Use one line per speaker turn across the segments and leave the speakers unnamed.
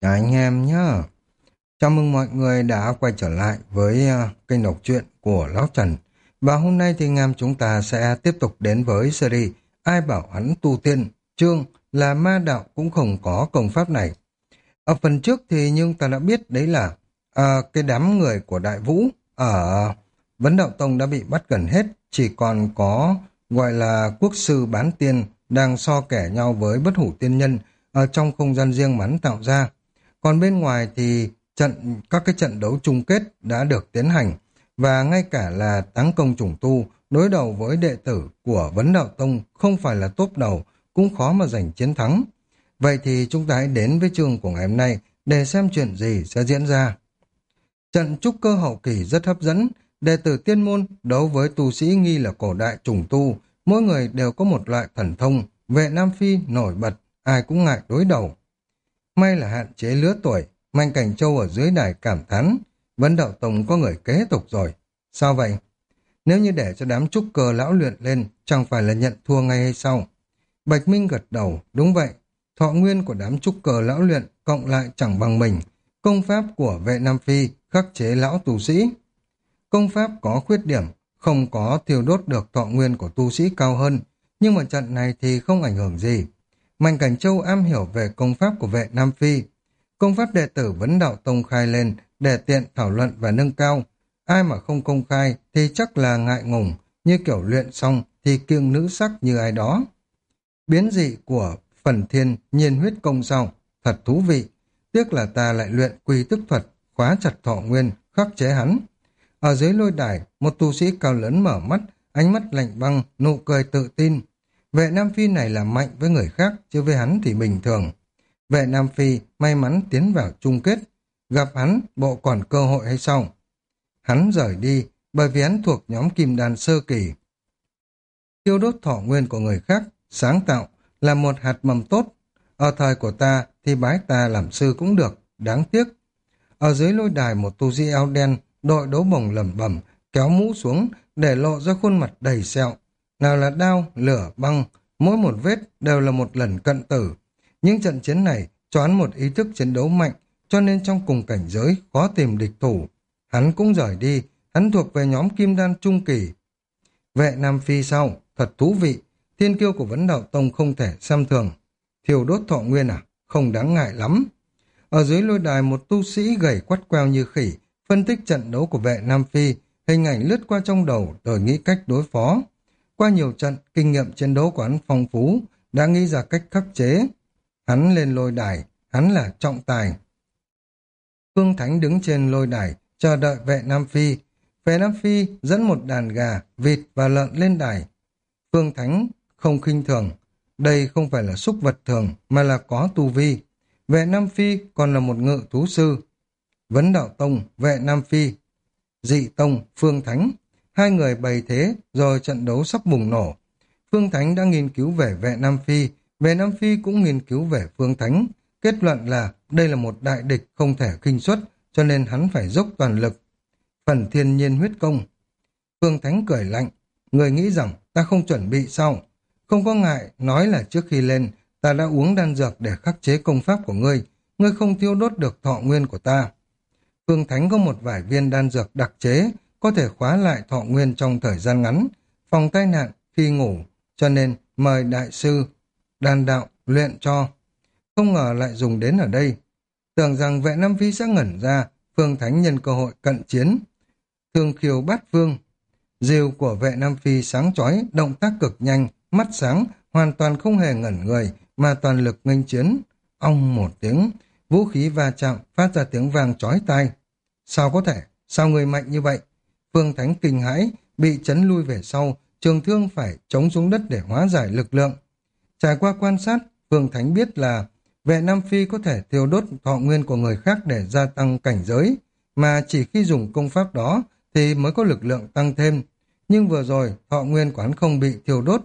Anh em nhá. Chào mừng mọi người đã quay trở lại với kênh đọc truyện của Lão Trần. Và hôm nay thì anh em chúng ta sẽ tiếp tục đến với series Ai bảo hắn tu tiên, chương là ma đạo cũng không có công pháp này. Ở phần trước thì nhưng ta đã biết đấy là cái đám người của Đại Vũ ở Vấn Đạo Tông đã bị bắt gần hết, chỉ còn có gọi là quốc sư bán tiên đang so kẻ nhau với bất hủ tiên nhân ở trong không gian riêng mà hắn tạo ra. Còn bên ngoài thì các cái trận đấu chung kết đã được tiến hành và ngay cả là Táng Công Chủng Tu đối đầu với đệ tử của Vấn Đạo Tông không phải là top đầu cũng khó mà giành chiến thắng. Vậy thì chúng ta hãy đến với chương của ngày hôm nay để xem chuyện gì sẽ diễn ra. Trận trúc cơ hậu kỳ rất hấp dẫn, đệ tử tiên môn đấu với tu sĩ nghi là cổ đại trùng tu, mỗi người đều có một loại thần thông, vệ Nam Phi nổi bật, ai cũng ngại đối đầu. May là hạn chế lứa tuổi, Mạnh Cảnh Châu ở dưới đài cảm thán, Vấn Đạo Tông có người kế tục rồi. Sao vậy? Nếu như để cho đám trúc cơ lão luyện lên, chẳng phải là nhận thua ngay hay sao? Bạch Minh gật đầu, đúng vậy. Thọ nguyên của đám trúc cơ lão luyện cộng lại chẳng bằng mình. Công pháp của vệ Nam Phi khắc chế lão tu sĩ. Công pháp có khuyết điểm, không có thiêu đốt được thọ nguyên của tu sĩ cao hơn, nhưng mà trận này thì không ảnh hưởng gì. Mạnh Cảnh Châu am hiểu về công pháp của vệ Nam Phi. Công pháp đệ tử Vấn Đạo Tông khai lên để tiện thảo luận và nâng cao. Ai mà không công khai thì chắc là ngại ngùng, như kiểu luyện xong thì kiêng nữ sắc như ai đó. Biến dị của Phần Thiên Nhiên huyết công sao, thật thú vị. Tiếc là ta lại luyện quy tức thuật, khóa chặt thọ nguyên, khắc chế hắn. Ở dưới lôi đài, một tu sĩ cao lớn mở mắt, ánh mắt lạnh băng, nụ cười tự tin. Vệ Nam Phi này là mạnh với người khác, chứ với hắn thì bình thường. Vệ Nam Phi may mắn tiến vào chung kết. Gặp hắn, bộ còn cơ hội hay sao? Hắn rời đi, bởi vì hắn thuộc nhóm kim đan sơ kỳ. Tiêu đốt thọ nguyên của người khác, sáng tạo, là một hạt mầm tốt. Ở thời của ta thì bái ta làm sư cũng được, đáng tiếc. Ở dưới lôi đài một tu sĩ áo đen, đội đấu bổng lẩm bẩm, kéo mũ xuống để lộ ra khuôn mặt đầy sẹo. Nào là đao, lửa, băng, mỗi một vết đều là một lần cận tử. Những trận chiến này cho hắn một ý thức chiến đấu mạnh, cho nên trong cùng cảnh giới khó tìm địch thủ. Hắn cũng rời đi, hắn thuộc về nhóm kim đan trung kỳ. Vệ Nam Phi sau, thật thú vị, thiên kiêu của Vấn Đạo Tông không thể xem thường. Thiêu đốt thọ nguyên à? Không đáng ngại lắm. Ở dưới lôi đài một tu sĩ gầy quắt queo như khỉ, phân tích trận đấu của vệ Nam Phi, hình ảnh lướt qua trong đầu rồi nghĩ cách đối phó. Qua nhiều trận, kinh nghiệm chiến đấu của hắn phong phú, đã nghĩ ra cách khắc chế. Hắn lên lôi đài, hắn là trọng tài. Phương Thánh đứng trên lôi đài, chờ đợi vệ Nam Phi. Vệ Nam Phi dẫn một đàn gà, vịt và lợn lên đài. Phương Thánh không khinh thường, đây không phải là súc vật thường mà là có tu vi. Vệ Nam Phi còn là một ngự thú sư. Vấn Đạo Tông, vệ Nam Phi. Dị Tông, Phương Thánh. Hai người bày thế rồi trận đấu sắp bùng nổ. Phương Thánh đã nghiên cứu về vệ Nam Phi, vệ Nam Phi cũng nghiên cứu về Phương Thánh. Kết luận là đây là một đại địch không thể khinh suất, cho nên hắn phải dốc toàn lực. Phần Thiên Nhiên huyết công. Phương Thánh cười lạnh. Người nghĩ rằng ta không chuẩn bị sao? Không có ngại, nói là trước khi lên, ta đã uống đan dược để khắc chế công pháp của ngươi. Ngươi không thiêu đốt được thọ nguyên của ta. Phương Thánh có một vài viên đan dược đặc chế, có thể khóa lại thọ nguyên trong thời gian ngắn, phòng tai nạn khi ngủ, cho nên mời đại sư đan đạo luyện cho. Không ngờ lại dùng đến ở đây. Tưởng rằng vệ Nam Phi sẽ ngẩn ra, Phương Thánh nhân cơ hội cận chiến. Thương khiêu bát phương. Diều của vệ Nam Phi sáng chói, động tác cực nhanh, mắt sáng, hoàn toàn không hề ngẩn người, mà toàn lực nghênh chiến. Ong một tiếng, vũ khí va chạm, phát ra tiếng vang chói tai. Sao có thể? Sao người mạnh như vậy? Phương Thánh kinh hãi, bị chấn lui về sau, trường thương phải chống xuống đất để hóa giải lực lượng. Trải qua quan sát, Phương Thánh biết là vệ Nam Phi có thể thiêu đốt thọ nguyên của người khác để gia tăng cảnh giới, mà chỉ khi dùng công pháp đó thì mới có lực lượng tăng thêm. Nhưng vừa rồi, thọ nguyên của hắn không bị thiêu đốt.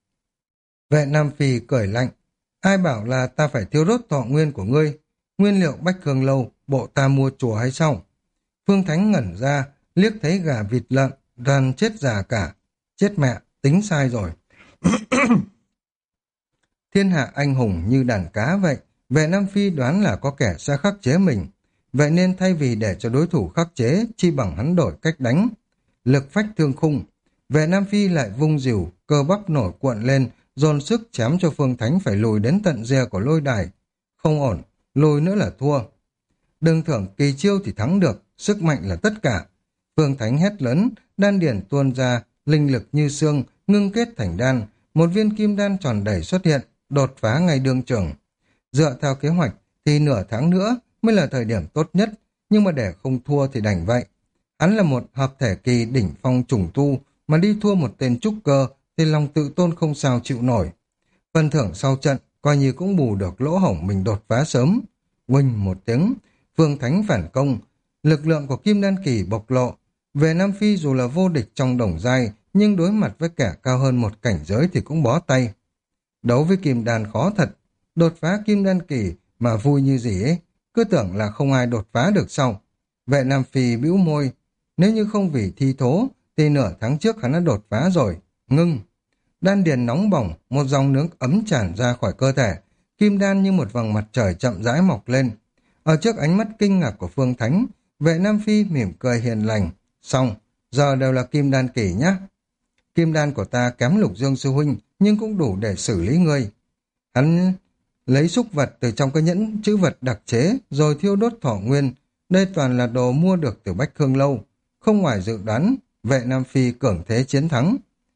Vệ Nam Phi cười lạnh. Ai bảo là ta phải thiêu đốt thọ nguyên của ngươi? Nguyên liệu Bách Hương Lâu, bộ ta mua chùa hay sao? Phương Thánh ngẩn ra, liếc thấy gà vịt lợn, toàn chết già cả. Chết mẹ, tính sai rồi. Thiên hạ anh hùng như đàn cá vậy, Vệ Nam Phi đoán là có kẻ sẽ khắc chế mình. Vậy nên thay vì để cho đối thủ khắc chế, chi bằng hắn đổi cách đánh. Lực phách thương khung. Vệ Nam Phi lại vung rìu, cơ bắp nổi cuộn lên, dồn sức chém cho Phương Thánh phải lùi đến tận rìa của lôi đài. Không ổn, lùi nữa là thua. Đừng tưởng kỳ chiêu thì thắng được, sức mạnh là tất cả. Phương Thánh hét lớn, đan điển tuôn ra, linh lực như xương, ngưng kết thành đan. Một viên kim đan tròn đầy xuất hiện, đột phá ngay đương trường. Dựa theo kế hoạch thì nửa tháng nữa mới là thời điểm tốt nhất, nhưng mà để không thua thì đành vậy. Hắn là một hợp thể kỳ đỉnh phong trùng tu, mà đi thua một tên trúc cơ thì lòng tự tôn không sao chịu nổi. Phần thưởng sau trận coi như cũng bù được lỗ hổng mình đột phá sớm. Oanh một tiếng, Phương Thánh phản công, lực lượng của Kim Đan Kỳ bộc lộ. Về Nam Phi dù là vô địch trong đồng giai, nhưng đối mặt với kẻ cao hơn một cảnh giới thì cũng bó tay. Đấu với Kim Đan khó thật, đột phá Kim Đan Kỳ mà vui như gì ấy, cứ tưởng là không ai đột phá được sau. Vệ Nam Phi bĩu môi, nếu như không vì thi thố thì nửa tháng trước hắn đã đột phá rồi. Ngưng. Đan điền nóng bỏng, một dòng nước ấm tràn ra khỏi cơ thể, kim đan như một vầng mặt trời chậm rãi mọc lên. Ở trước ánh mắt kinh ngạc của Phương Thánh, Vệ Nam Phi mỉm cười hiền lành. Xong, giờ đều là Kim Đan Kỳ nhá. Kim đan của ta kém Lục Dương sư huynh, nhưng cũng đủ để xử lý ngươi. Hắn lấy xúc vật từ trong cái nhẫn chữ vật đặc chế, rồi thiêu đốt thọ nguyên. Đây toàn là đồ mua được từ Bách Khương Lâu. Không ngoài dự đoán, Vệ Nam Phi cường thế chiến thắng.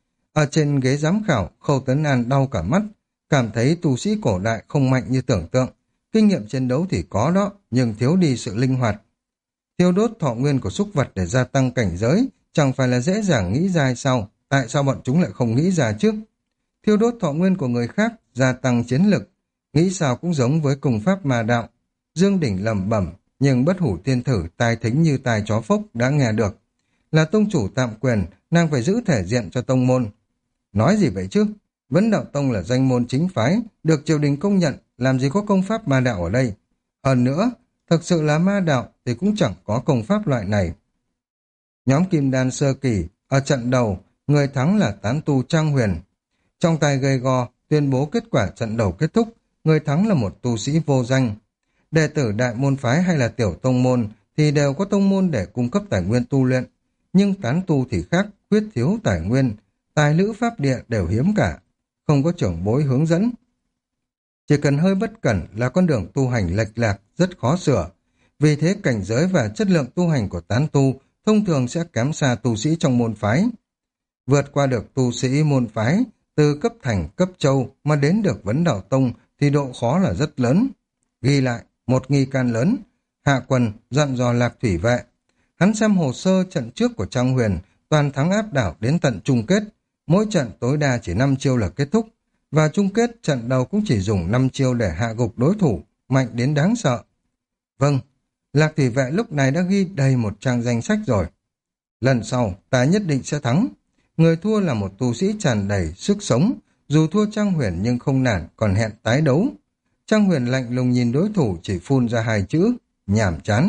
Ở trên ghế giám khảo, Khâu Tấn An đau cả mắt, cảm thấy tu sĩ cổ đại không mạnh như tưởng tượng. Kinh nghiệm chiến đấu thì có đó, nhưng thiếu đi sự linh hoạt. Thiêu đốt thọ nguyên của xúc vật để gia tăng cảnh giới, chẳng phải là dễ dàng nghĩ ra hay sao? Tại sao bọn chúng lại không nghĩ ra trước? Thiêu đốt thọ nguyên của người khác, gia tăng chiến lực. Nghĩ sao cũng giống với công pháp ma đạo. Dương Đỉnh lẩm bẩm, nhưng Bất Hủ Tiên Thử tai thính như tai chó phốc đã nghe được. Là tông chủ tạm quyền, nàng phải giữ thể diện cho tông môn. Nói gì vậy chứ? Vấn Đạo Tông là danh môn chính phái, được triều đình công nhận, làm gì có công pháp ma đạo ở đây. Hơn nữa, thực sự là ma đạo thì cũng chẳng có công pháp loại này. Nhóm Kim Đan sơ kỳ, ở trận đầu, người thắng là tán tu Trang Huyền. Trong tay gầy gò, tuyên bố kết quả trận đầu kết thúc, người thắng là một tu sĩ vô danh. Đệ tử đại môn phái hay là tiểu tông môn thì đều có tông môn để cung cấp tài nguyên tu luyện, nhưng tán tu thì khác, quyết thiếu tài nguyên, tài lữ pháp địa đều hiếm cả, không có trưởng bối hướng dẫn. Chỉ cần hơi bất cẩn là con đường tu hành lệch lạc, rất khó sửa. Vì thế cảnh giới và chất lượng tu hành của tán tu thông thường sẽ kém xa tu sĩ trong môn phái. Vượt qua được tu sĩ môn phái, từ cấp thành, cấp châu mà đến được Vấn Đạo Tông thì độ khó là rất lớn. Ghi lại, một nghi can lớn, Hạ Quần dặn dò Lạc Thủy Vệ. Hắn xem hồ sơ trận trước của Trang Huyền, toàn thắng áp đảo đến tận chung kết. Mỗi trận tối đa chỉ 5 chiêu là kết thúc, và chung kết trận đầu cũng chỉ dùng 5 chiêu để hạ gục đối thủ, mạnh đến đáng sợ. Vâng, Lạc Thủy Vệ lúc này đã ghi đầy một trang danh sách rồi. Lần sau, ta nhất định sẽ thắng. Người thua là một tu sĩ tràn đầy sức sống, dù thua Trang Huyền nhưng không nản, còn hẹn tái đấu. Trang Huyền lạnh lùng nhìn đối thủ, chỉ phun ra 2 chữ, nhảm chán.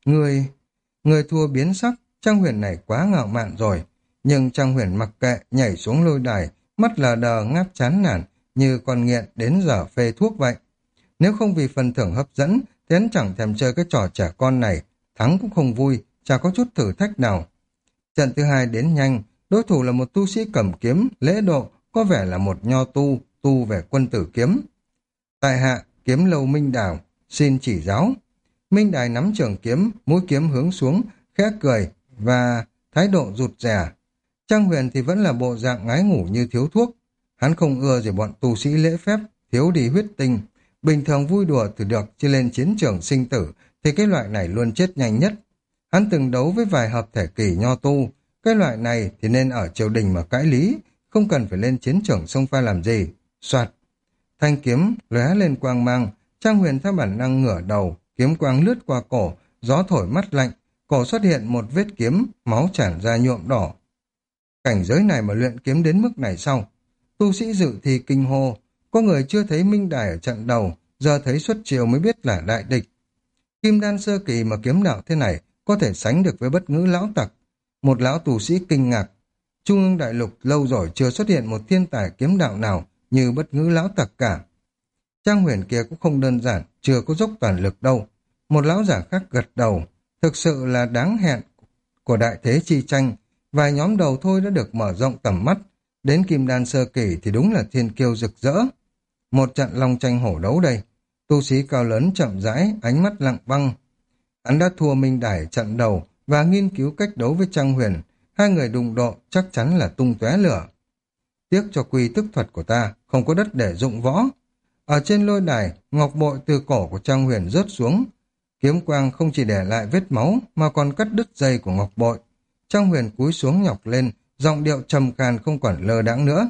Người thua biến sắc, Trang Huyền này quá ngạo mạn rồi. Nhưng Trang Huyền mặc kệ, nhảy xuống lôi đài, mắt lờ đờ ngáp chán nản, như con nghiện đến giờ phê thuốc vậy. Nếu không vì phần thưởng hấp dẫn, thì hắn chẳng thèm chơi cái trò trẻ con này, thắng cũng không vui, chả có chút thử thách nào. Trận thứ 2 đến nhanh, đối thủ là một tu sĩ cầm kiếm, lễ độ, có vẻ là một nho tu, tu về quân tử kiếm. Tại hạ, kiếm lâu Minh Đào, xin chỉ giáo. Minh Đài nắm trường kiếm, mũi kiếm hướng xuống, khẽ cười và thái độ rụt rè. Trang Huyền thì vẫn là bộ dạng ngái ngủ như thiếu thuốc. Hắn không ưa gì bọn tu sĩ lễ phép, thiếu đi huyết tinh. Bình thường vui đùa thì được, chứ lên chiến trường sinh tử thì cái loại này luôn chết nhanh nhất. Hắn từng đấu với vài hợp thể kỳ nho tu. Cái loại này thì nên ở triều đình mà cãi lý, không cần phải lên chiến trường xông pha làm gì. Soạt. Thanh kiếm lóe lên quang mang, Trang Huyền theo bản năng ngửa đầu, kiếm quang lướt qua cổ, gió thổi mắt lạnh, cổ xuất hiện một vết kiếm, máu tràn ra nhuộm đỏ. Cảnh giới này mà luyện kiếm đến mức này sau. Tu sĩ dự thì kinh hô, có người chưa thấy Minh Đài ở trận đầu, giờ thấy xuất chiêu mới biết là đại địch. Kim đan sơ kỳ mà kiếm đạo thế này có thể sánh được với Bất Ngữ lão tặc. Một lão tu sĩ kinh ngạc. Trung ương đại lục lâu rồi chưa xuất hiện một thiên tài kiếm đạo nào như Bất Ngữ lão tặc cả. Trang Huyền kia cũng không đơn giản, chưa có dốc toàn lực đâu. Một lão giả khác gật đầu, thực sự là đáng hẹn của đại thế chi tranh. Vài nhóm đầu thôi đã được mở rộng tầm mắt, đến kim đan sơ kỳ thì đúng là thiên kiêu rực rỡ. Một trận long tranh hổ đấu đây, tu sĩ cao lớn chậm rãi, ánh mắt lặng băng. Hắn đã thua Minh Đài trận đầu và nghiên cứu cách đấu với Trang Huyền, hai người đụng độ chắc chắn là tung tóe lửa. Tiếc cho quy tức thuật của ta, không có đất để dụng võ. Ở trên lôi đài, ngọc bội từ cổ của Trang Huyền rớt xuống. Kiếm quang không chỉ để lại vết máu mà còn cắt đứt dây của ngọc bội. Trang Huyền cúi xuống nhọc lên, giọng điệu trầm khan không còn lơ đãng nữa.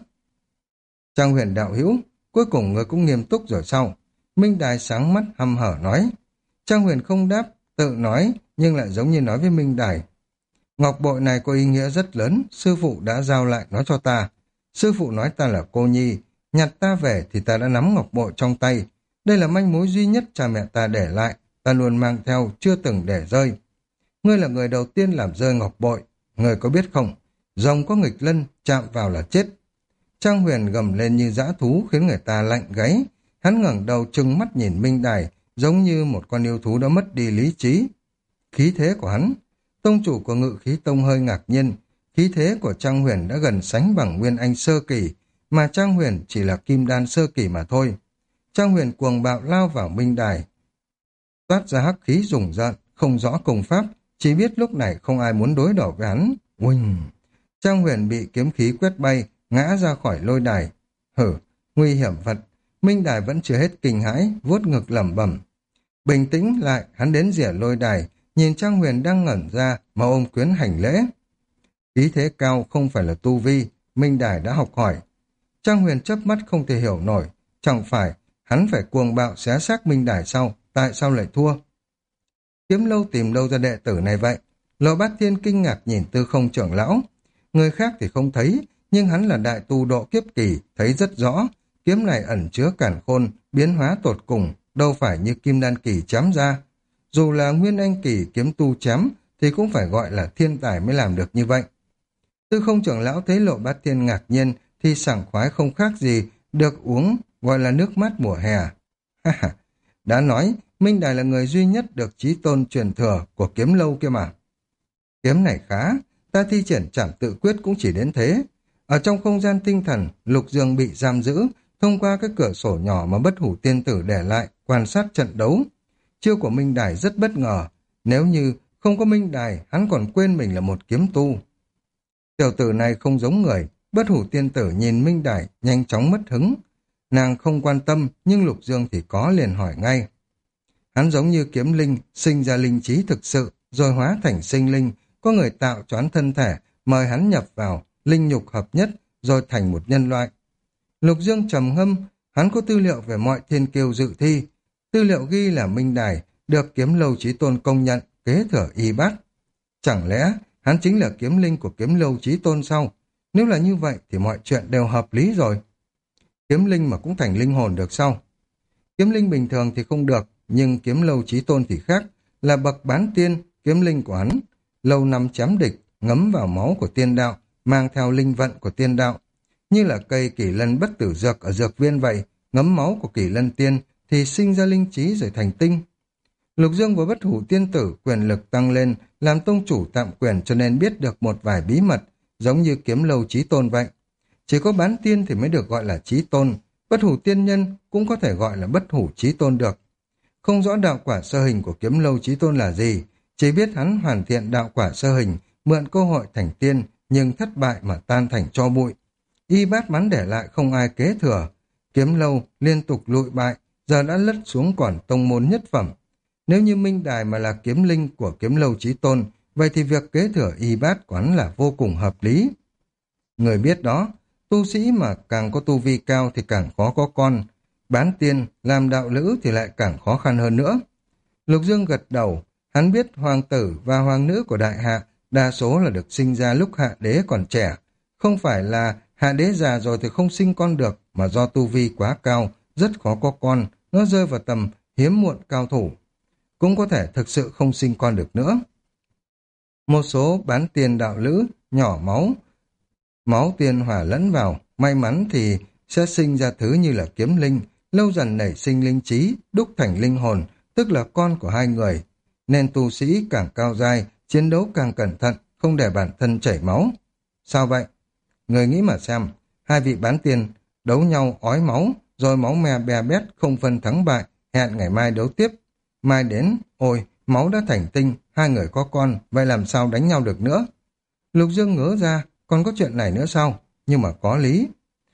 Trang Huyền đạo hữu, cuối cùng người cũng nghiêm túc rồi sao? Minh Đài sáng mắt hăm hở nói. Trang Huyền không đáp, tự nói, nhưng lại giống như nói với Minh Đài. Ngọc bội này có ý nghĩa rất lớn, sư phụ đã giao lại nó cho ta. Sư phụ nói ta là cô nhi, nhặt ta về thì ta đã nắm ngọc bội trong tay. Đây là manh mối duy nhất cha mẹ ta để lại, ta luôn mang theo, chưa từng để rơi. Ngươi là người đầu tiên làm rơi ngọc bội, ngươi có biết không? Rồng có nghịch lân, chạm vào là chết. Trang Huyền gầm lên như dã thú khiến người ta lạnh gáy. Hắn ngẩng đầu trừng mắt nhìn Minh Đài, giống như một con yêu thú đã mất đi lý trí. Khí thế của hắn, tông chủ của Ngự Khí Tông hơi ngạc nhiên. Khí thế của Trang Huyền đã gần sánh bằng Nguyên Anh sơ kỳ, mà Trang Huyền chỉ là Kim Đan sơ kỳ mà thôi. Trang Huyền cuồng bạo lao vào Minh Đài, toát ra hắc khí rùng rợn, không rõ công pháp, chỉ biết lúc này không ai muốn đối đầu với hắn. Uỳnh! Trang Huyền bị kiếm khí quét bay, ngã ra khỏi lôi đài. Hử! Nguy hiểm vật! Minh Đài vẫn chưa hết kinh hãi, vuốt ngực lẩm bẩm. Bình tĩnh lại, hắn đến rìa lôi đài, nhìn Trang Huyền đang ngẩn ra mà ôm quyến hành lễ. Khí thế cao không phải là tu vi, Minh Đài đã học hỏi. Trang Huyền chớp mắt không thể hiểu nổi, chẳng phải hắn phải cuồng bạo xé xác Minh Đài sau, tại sao lại thua? Kiếm Lâu tìm đâu ra đệ tử này vậy? Lộ Bát Thiên kinh ngạc nhìn Tư Không trưởng lão. Người khác thì không thấy, nhưng hắn là đại tu độ kiếp kỳ, thấy rất rõ. Kiếm này ẩn chứa càn khôn, biến hóa tột cùng, đâu phải như kim đan kỳ chém ra. Dù là nguyên anh kỳ kiếm tu chém, thì cũng phải gọi là thiên tài mới làm được như vậy. Tư Không trưởng lão thấy Lộ Bát Thiên ngạc nhiên, thì sảng khoái không khác gì, được uống, gọi là nước mát mùa hè. Đã nói, Minh Đài là người duy nhất được chí tôn truyền thừa của Kiếm Lâu kia mà. Kiếm này khá, ta thi triển trảm tự quyết cũng chỉ đến thế. Ở trong không gian tinh thần, Lục Dương bị giam giữ, thông qua cái cửa sổ nhỏ mà Bất Hủ Tiên Tử để lại, quan sát trận đấu. Chiêu của Minh Đài rất bất ngờ, nếu như không có Minh Đài, hắn còn quên mình là một kiếm tu. Tiểu tử này không giống người, Bất Hủ Tiên Tử nhìn Minh Đài, nhanh chóng mất hứng. Nàng không quan tâm, nhưng Lục Dương thì có liền hỏi ngay. Hắn giống như kiếm linh, sinh ra linh trí thực sự, rồi hóa thành sinh linh, có người tạo cho hắn thân thể, mời hắn nhập vào, linh nhục hợp nhất, rồi thành một nhân loại. Lục Dương trầm ngâm, hắn có tư liệu về mọi thiên kiêu dự thi. Tư liệu ghi là Minh Đài, được Kiếm Lâu Chí Tôn công nhận, kế thừa y bát. Chẳng lẽ hắn chính là kiếm linh của Kiếm Lâu Chí Tôn sao? Nếu là như vậy thì mọi chuyện đều hợp lý rồi. Kiếm linh mà cũng thành linh hồn được sao? Kiếm linh bình thường thì không được, nhưng Kiếm Lâu Chí Tôn thì khác, là bậc bán tiên, kiếm linh của hắn. Lâu năm chém địch, ngấm vào máu của tiên đạo, mang theo linh vận của tiên đạo. Như là cây Kỷ Lân bất tử dược ở dược viên vậy, ngấm máu của Kỷ Lân tiên thì sinh ra linh trí rồi thành tinh. Lục Dương và Bất Hủ Tiên Tử quyền lực tăng lên, làm tông chủ tạm quyền cho nên biết được một vài bí mật, giống như Kiếm Lâu Chí Tôn vậy. Chỉ có bán tiên thì mới được gọi là Chí Tôn, Bất Hủ Tiên Nhân cũng có thể gọi là Bất Hủ Chí Tôn được. Không rõ đạo quả sơ hình của Kiếm Lâu Chí Tôn là gì, chỉ biết hắn hoàn thiện đạo quả sơ hình, mượn cơ hội thành tiên, nhưng thất bại mà tan thành tro bụi. Y bát mắn để lại không ai kế thừa. Kiếm Lâu liên tục lụi bại, giờ đã lất xuống còn tông môn nhất phẩm. Nếu như Minh Đài mà là kiếm linh của Kiếm Lâu Chí Tôn, vậy thì việc kế thừa y bát của hắn là vô cùng hợp lý. Người biết đó, tu sĩ mà càng có tu vi cao thì càng khó có con. Bán tiên, làm đạo lữ thì lại càng khó khăn hơn nữa. Lục Dương gật đầu, hắn biết hoàng tử và hoàng nữ của đại hạ đa số là được sinh ra lúc hạ đế còn trẻ. Không phải là hạ đế già rồi thì không sinh con được, mà do tu vi quá cao, rất khó có con, nó rơi vào tầm hiếm muộn cao thủ. Cũng có thể thực sự không sinh con được nữa. Một số bán tiên đạo lữ, nhỏ máu tiên hòa lẫn vào, may mắn thì sẽ sinh ra thứ như là kiếm linh, lâu dần nảy sinh linh trí, đúc thành linh hồn, tức là con của hai người. Nên tu sĩ càng cao giai, chiến đấu càng cẩn thận, không để bản thân chảy máu. Sao vậy? Người nghĩ mà xem, hai vị bán tiên đấu nhau ói máu, rồi máu me be bét không phân thắng bại, hẹn ngày mai đấu tiếp. Mai đến, ôi, máu đã thành tinh, hai người có con, vậy làm sao đánh nhau được nữa? Lục Dương ngớ ra, còn có chuyện này nữa sao? Nhưng mà có lý.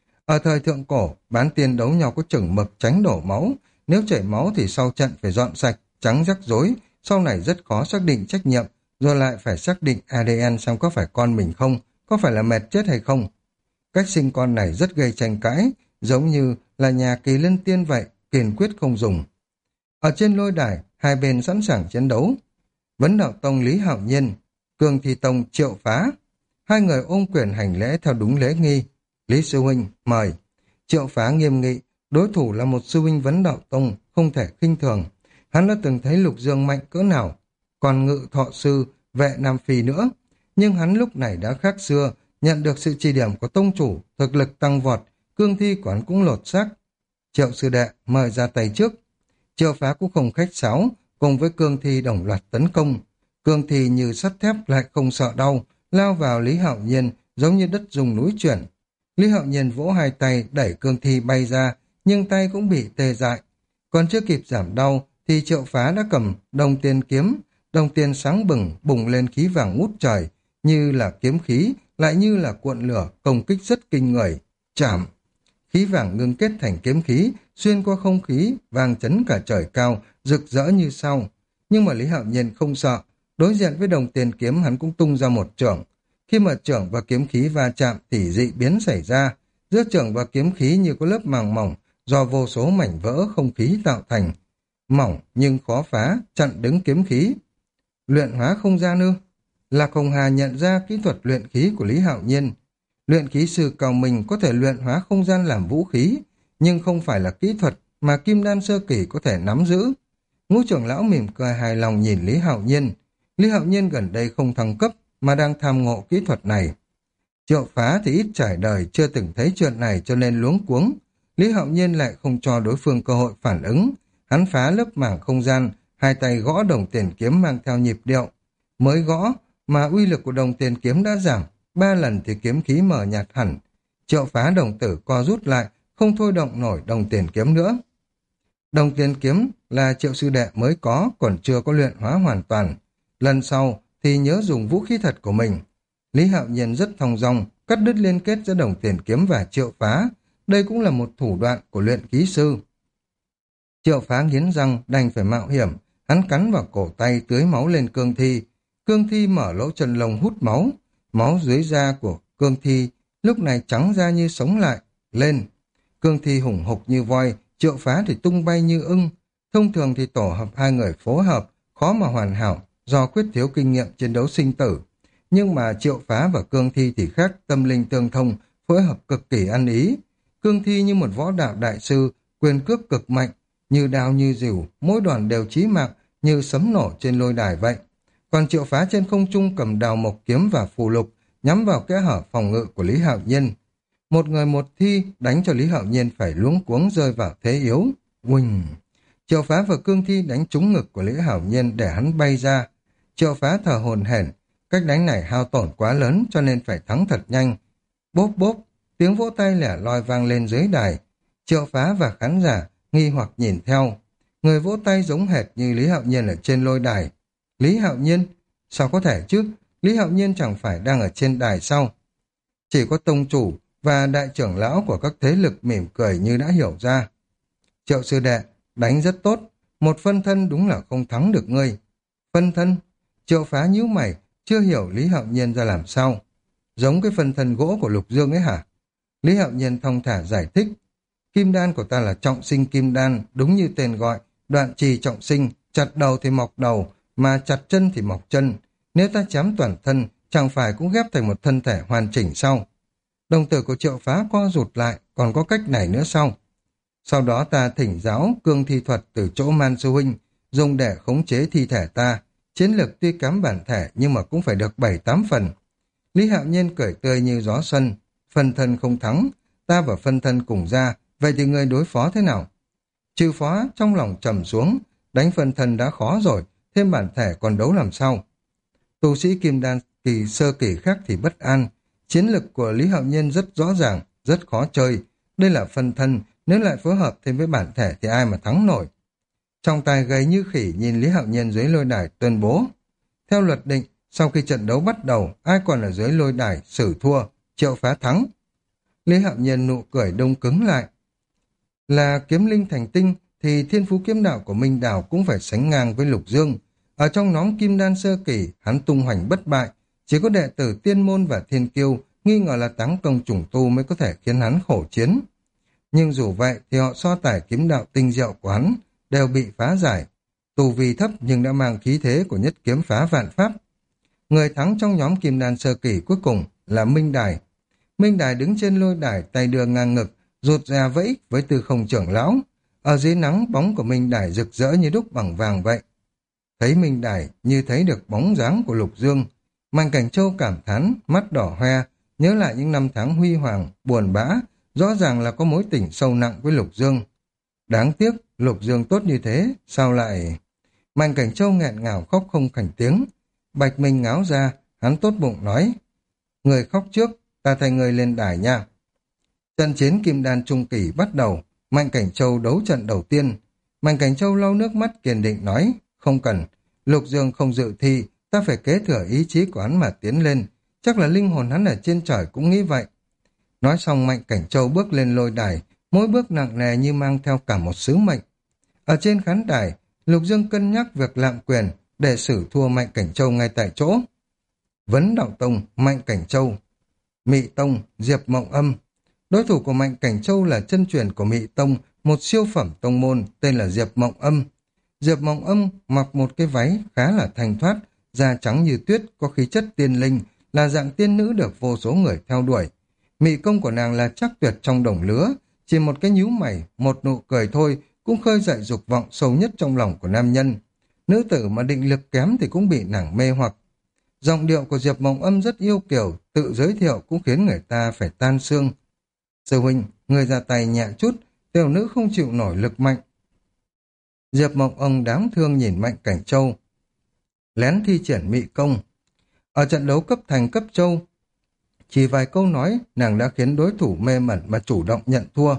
Ở thời thượng cổ, bán tiên đấu nhau có chừng mực tránh đổ máu, nếu chảy máu thì sau trận phải dọn sạch, trắng rắc rối, sau này rất khó xác định trách nhiệm, rồi lại phải xác định ADN xem có phải con mình không, có phải là mệt chết hay không. Cách sinh con này rất gây tranh cãi, giống như là nhà Kỳ Lân Tiên vậy, kiên quyết không dùng. Ở trên lôi đài, hai bên sẵn sàng chiến đấu. Vấn Đạo Tông Lý Hạo Nhiên, Cương Thi Tông Triệu Phá. Hai người ôm quyền hành lễ theo đúng lễ nghi. Lý sư huynh, mời. Triệu Phá nghiêm nghị, đối thủ là một sư huynh Vấn Đạo Tông, không thể khinh thường. Hắn đã từng thấy Lục Dương mạnh cỡ nào, còn Ngự Thọ Sư, Vệ Nam Phi nữa. Nhưng hắn lúc này đã khác xưa, nhận được sự chỉ điểm của tông chủ, thực lực tăng vọt, cương thi của hắn cũng lột xác. Triệu sư đệ mời ra tay trước. Triệu Phá cũng không khách sáo, cùng với cương thi đồng loạt tấn công. Cương thi như sắt thép lại không sợ đau, lao vào Lý Hạo Nhiên giống như đất rung núi chuyển. Lý Hạo Nhiên vỗ hai tay đẩy cương thi bay ra, nhưng tay cũng bị tê dại. Còn chưa kịp giảm đau thì Triệu Phá đã cầm đồng tiền kiếm, đồng tiền sáng bừng bùng lên khí vàng ngút trời, như là kiếm khí, lại như là cuộn lửa, công kích rất kinh người. Chạm! Khí vàng ngưng kết thành kiếm khí, xuyên qua không khí, vang chấn cả trời cao, rực rỡ như sao. Nhưng mà Lý Hạo Nhiên không sợ, đối diện với đồng tiền kiếm hắn cũng tung ra một chưởng. Khi mà chưởng và kiếm khí va chạm thì dị biến xảy ra, giữa chưởng và kiếm khí như có lớp màng mỏng do vô số mảnh vỡ không khí tạo thành. Mỏng nhưng khó phá, chặn đứng kiếm khí. Luyện hóa không gian ư? Lạc Hồng Hà nhận ra kỹ thuật luyện khí của Lý Hạo Nhiên. Luyện khí sư cao mình có thể luyện hóa không gian làm vũ khí, nhưng không phải là kỹ thuật mà Kim Đan sơ kỳ có thể nắm giữ. Ngũ trưởng lão mỉm cười hài lòng nhìn Lý Hạo Nhiên. Lý Hạo Nhiên gần đây không thăng cấp mà đang tham ngộ kỹ thuật này. Triệu Phá thì ít trải đời chưa từng thấy chuyện này cho nên luống cuống. Lý Hạo Nhiên lại không cho đối phương cơ hội phản ứng. Hắn phá lớp mảng không gian, hai tay gõ đồng tiền kiếm mang theo nhịp điệu. Mới gõ mà uy lực của đồng tiền kiếm đã giảm, 3 lần thì kiếm khí mờ nhạt hẳn. Triệu Phá đồng tử co rút lại, không thôi động nổi đồng tiền kiếm nữa. Đồng tiền kiếm là Triệu sư đệ mới có, còn chưa có luyện hóa hoàn toàn. Lần sau thì nhớ dùng vũ khí thật của mình. Lý Hạo Nhiên rất thong dong, cắt đứt liên kết giữa đồng tiền kiếm và Triệu Phá. Đây cũng là một thủ đoạn của luyện khí sư. Triệu Phá nghiến răng đành phải mạo hiểm, hắn cắn vào cổ tay tưới máu lên cương thi. Cương thi mở lỗ chân lông hút máu. Máu dưới da của cương thi lúc này trắng ra như sống lại, lên. Cương thi hùng hục như voi, Triệu Phá thì tung bay như ưng. Thông thường thì tổ hợp hai người phối hợp, khó mà hoàn hảo, do quyết thiếu kinh nghiệm chiến đấu sinh tử. Nhưng mà Triệu Phá và cương thi thì khác, tâm linh tương thông, phối hợp cực kỳ ăn ý. Cương thi như một võ đạo đại sư, quyền cước cực mạnh, như đao như rìu, mỗi đòn đều chí mạng, như sấm nổ trên lôi đài vậy. Còn Triệu Phá trên không trung cầm đào mộc kiếm và phù lục, nhắm vào kẽ hở phòng ngự của Lý Hạo Nhiên. Một người một thi đánh cho Lý Hạo Nhiên phải luống cuống rơi vào thế yếu. Uỳnh! Triệu Phá và cương thi đánh trúng ngực của Lý Hạo Nhiên để hắn bay ra. Triệu Phá thở hổn hển, cách đánh này hao tổn quá lớn cho nên phải thắng thật nhanh. Bốp bốp, tiếng vỗ tay lẻ loi vang lên dưới đài. Triệu Phá và khán giả nghi hoặc nhìn theo. Người vỗ tay giống hệt như Lý Hạo Nhiên ở trên lôi đài. Lý Hạo Nhiên? Sao có thể chứ? Lý Hạo Nhiên chẳng phải đang ở trên đài sao? Chỉ có tông chủ và đại trưởng lão của các thế lực mỉm cười như đã hiểu ra. Triệu sư đệ, đánh rất tốt. Một phân thân đúng là không thắng được ngươi. Phân thân? Triệu Phá nhíu mày, chưa hiểu Lý Hạo Nhiên ra làm sao. Giống cái phân thân gỗ của Lục Dương ấy hả? Lý Hạo Nhiên thong thả giải thích. Kim đan của ta là trọng sinh kim đan, đúng như tên gọi, đoạn trì trọng sinh, chặt đầu thì mọc đầu, mà chặt chân thì mọc chân. Nếu ta chém toàn thân, chẳng phải cũng ghép thành một thân thể hoàn chỉnh sau. Đồng tử của Triệu Phá co rụt lại, còn có cách này nữa sau. Sau đó ta thỉnh giáo cương thi thuật từ chỗ Man Sư Huynh, dùng để khống chế thi thể ta. Chiến lược tuy kém bản thể nhưng mà cũng phải được 7-8 phần. Lý Hạo Nhiên cười tươi như gió xuân. Phân thân không thắng, ta và phân thân cùng ra, vậy thì người đối phó thế nào? Trừ phó trong lòng trầm xuống, đánh phân thân đã khó rồi, thêm bản thể còn đấu làm sao. Tu sĩ kim đan kỳ sơ kỳ khác thì bất an, chiến lực của Lý Hạo Nhiên rất rõ ràng, rất khó chơi. Đây là phân thân, nếu lại phối hợp thêm với bản thể thì ai mà thắng nổi. Trong tài gầy như khỉ nhìn Lý Hạo Nhiên dưới lôi đài tuyên bố. Theo luật định, sau khi trận đấu bắt đầu, ai còn ở dưới lôi đài xử thua, Triệu Phá thắng. Lý Hạo Nhiên nụ cười đông cứng lại. Là kiếm linh thành tinh thì thiên phú kiếm đạo của Minh Đào cũng phải sánh ngang với Lục Dương. Ở trong nhóm kim đan sơ kỳ, hắn tung hoành bất bại, chỉ có đệ tử Tiên Môn và Thiên Kiêu nghi ngờ là táng công trùng tu mới có thể khiến hắn khổ chiến. Nhưng dù vậy thì họ so tải kiếm đạo tinh diệu của hắn đều bị phá giải. Tu vi thấp nhưng đã mang khí thế của nhất kiếm phá vạn pháp. Người thắng trong nhóm kim đan sơ kỳ cuối cùng là Minh Đài. Minh Đài đứng trên lôi đài, tay đưa ngang ngực, rụt ra vẫy với Tư Không trưởng lão. Ở dưới nắng, bóng của Minh Đài rực rỡ như đúc bằng vàng vậy. Thấy Minh Đài như thấy được bóng dáng của Lục Dương. Mạnh Cảnh Châu cảm thán, mắt đỏ hoe, nhớ lại những năm tháng huy hoàng, buồn bã, rõ ràng là có mối tình sâu nặng với Lục Dương. Đáng tiếc, Lục Dương tốt như thế, sao lại... Mạnh Cảnh Châu nghẹn ngào khóc không thành tiếng. Bạch Minh ngáo ra, hắn tốt bụng nói, người khóc trước, ta thay người lên đài nha. Trận chiến kim đan trung kỳ bắt đầu, Mạnh Cảnh Châu đấu trận đầu tiên. Mạnh Cảnh Châu lau nước mắt kiên định nói, không cần, Lục Dương không dự thi, ta phải kế thừa ý chí của hắn mà tiến lên, chắc là linh hồn hắn ở trên trời cũng nghĩ vậy. Nói xong Mạnh Cảnh Châu bước lên lôi đài, mỗi bước nặng nề như mang theo cả một sứ mệnh. Ở trên khán đài, Lục Dương cân nhắc việc lạm quyền để xử thua Mạnh Cảnh Châu ngay tại chỗ. Vấn Đạo Tông, Mạnh Cảnh Châu, Mị Tông, Diệp Mộng Âm. Đối thủ của Mạnh Cảnh Châu là chân truyền của Mị Tông, một siêu phẩm tông môn tên là Diệp Mộng Âm. Diệp Mộng Âm mặc một cái váy khá là thanh thoát, da trắng như tuyết, có khí chất tiên linh, là dạng tiên nữ được vô số người theo đuổi. Mị công của nàng là chắc tuyệt trong đồng lứa, chỉ một cái nhíu mày, một nụ cười thôi cũng khơi dậy dục vọng sâu nhất trong lòng của nam nhân. Nữ tử mà định lực kém thì cũng bị nàng mê hoặc. Giọng điệu của Diệp Mộng Âm rất yêu kiều, tự giới thiệu cũng khiến người ta phải tan xương. Sư huynh, người ra tay nhẹ chút, tiểu nữ không chịu nổi lực mạnh. Diệp Mộng Âm đáng thương nhìn Mạnh Cảnh Châu, lén thi triển mị công. Ở trận đấu cấp thành cấp châu, chỉ vài câu nói nàng đã khiến đối thủ mê mẩn mà chủ động nhận thua.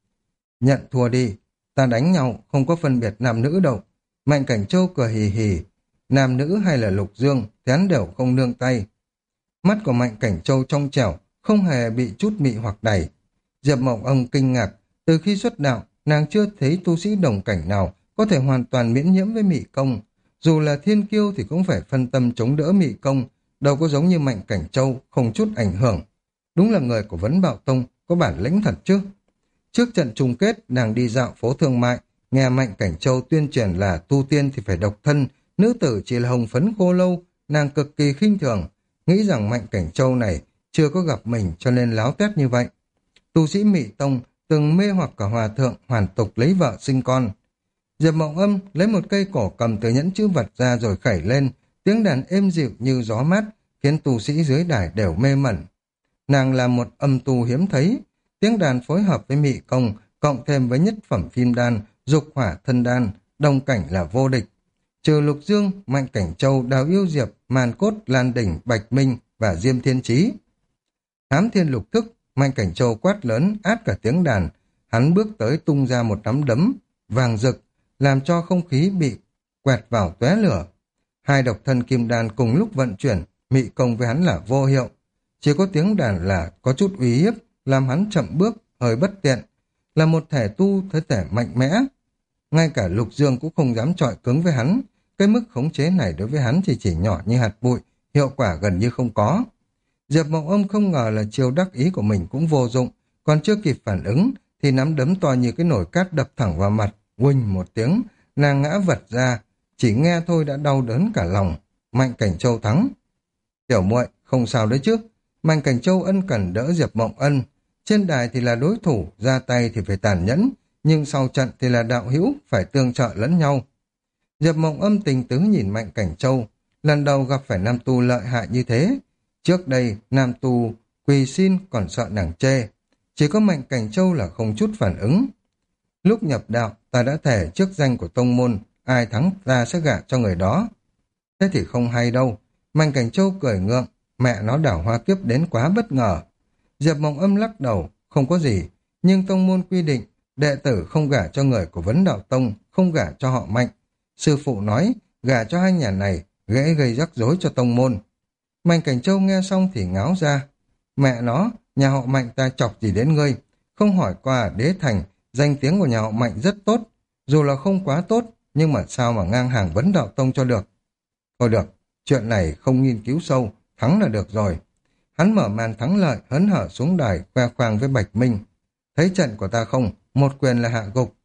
Nhận thua đi, ta đánh nhau không có phân biệt nam nữ đâu. Mạnh Cảnh Châu cười hì hì, nam nữ hay là Lục Dương, thì hắn đều không nương tay. Mắt của Mạnh Cảnh Châu trong trẻo, không hề bị chút mị hoặc đẩy. Diệp Mộng Âm kinh ngạc, từ khi xuất đạo, nàng chưa thấy tu sĩ đồng cảnh nào có thể hoàn toàn miễn nhiễm với mị công. Dù là thiên kiêu thì cũng phải phân tâm chống đỡ mị công, đâu có giống như Mạnh Cảnh Châu, không chút ảnh hưởng. Đúng là người của Vấn Bạo Tông, có bản lĩnh thật chứ. Trước trận chung kết, nàng đi dạo phố thương mại, nghe Mạnh Cảnh Châu tuyên truyền là tu tiên thì phải độc thân, nữ tử chỉ là hồng phấn khô lâu, nàng cực kỳ khinh thường, nghĩ rằng Mạnh Cảnh Châu này chưa có gặp mình cho nên láo tét như vậy. Tu sĩ Mị Tông từng mê hoặc cả hòa thượng hoàn tục lấy vợ sinh con. Diệp Mộng Âm lấy một cây cổ cầm từ nhẫn chữ vật ra rồi khẩy lên, tiếng đàn êm dịu như gió mát, khiến tu sĩ dưới đài đều mê mẩn. Nàng là một âm tu hiếm thấy, tiếng đàn phối hợp với mị công, cộng thêm với nhất phẩm phim đan, dục hỏa thân đan, đồng cảnh là vô địch. Trừ Lục Dương, Mạnh Cảnh Châu, Đào Yêu Diệp, Màn Cốt, Lan Đỉnh, Bạch Minh và Diêm Thiên Chí. Hám Thiên Lục Thức, Mạnh Cảnh Châu quát lớn át cả tiếng đàn, hắn bước tới tung ra một nắm đấm vàng rực, làm cho không khí bị quẹt vào tóe lửa. Hai độc thân kim đàn cùng lúc vận chuyển, mị công với hắn là vô hiệu. Chỉ có tiếng đàn là có chút uy hiếp, làm hắn chậm bước, hơi bất tiện. Là một thể tu thế thể mạnh mẽ. Ngay cả Lục Dương cũng không dám chọi cứng với hắn. Cái mức khống chế này đối với hắn chỉ nhỏ như hạt bụi, hiệu quả gần như không có. Diệp Mộng Âm không ngờ là chiêu đắc ý của mình cũng vô dụng, còn chưa kịp phản ứng thì nắm đấm to như cái nồi cát đập thẳng vào mặt, huỳnh một tiếng, nàng ngã vật ra, chỉ nghe thôi đã đau đớn cả lòng. Mạnh Cảnh Châu thắng. Tiểu muội không sao đấy chứ. Mạnh Cảnh Châu ân cần đỡ Diệp Mộng Ân. Trên đài thì là đối thủ, ra tay thì phải tàn nhẫn, nhưng sau trận thì là đạo hữu, phải tương trợ lẫn nhau. Diệp Mộng Âm tình tứ nhìn Mạnh Cảnh Châu, lần đầu gặp phải nam tu lợi hại như thế. Trước đây, nam tu quỳ xin còn sợ nàng chê. Chỉ có Mạnh Cảnh Châu là không chút phản ứng. Lúc nhập đạo, ta đã thề trước danh của tông môn, ai thắng ta sẽ gả cho người đó. Thế thì không hay đâu. Mạnh Cảnh Châu cười ngượng, mẹ nó đảo hoa kiếp đến quá bất ngờ. Diệp Mộng Âm lắc đầu, không có gì, nhưng tông môn quy định, đệ tử không gả cho người của Vấn Đạo Tông, không gả cho họ Mạnh. Sư phụ nói, gả cho hai nhà này, dễ gây rắc rối cho tông môn. Mạnh Cảnh Châu nghe xong thì ngáo ra. Mẹ nó, nhà họ Mạnh ta chọc gì đến ngươi, không hỏi qua Đế Thành, danh tiếng của nhà họ Mạnh rất tốt, dù là không quá tốt, nhưng mà sao mà ngang hàng Vấn Đạo Tông cho được. Thôi được, chuyện này không nghiên cứu sâu, thắng là được rồi. Hắn mở màn thắng lợi, hớn hở xuống đài, khoe khoang với Bạch Minh. Thấy trận của ta không, một quyền là hạ gục.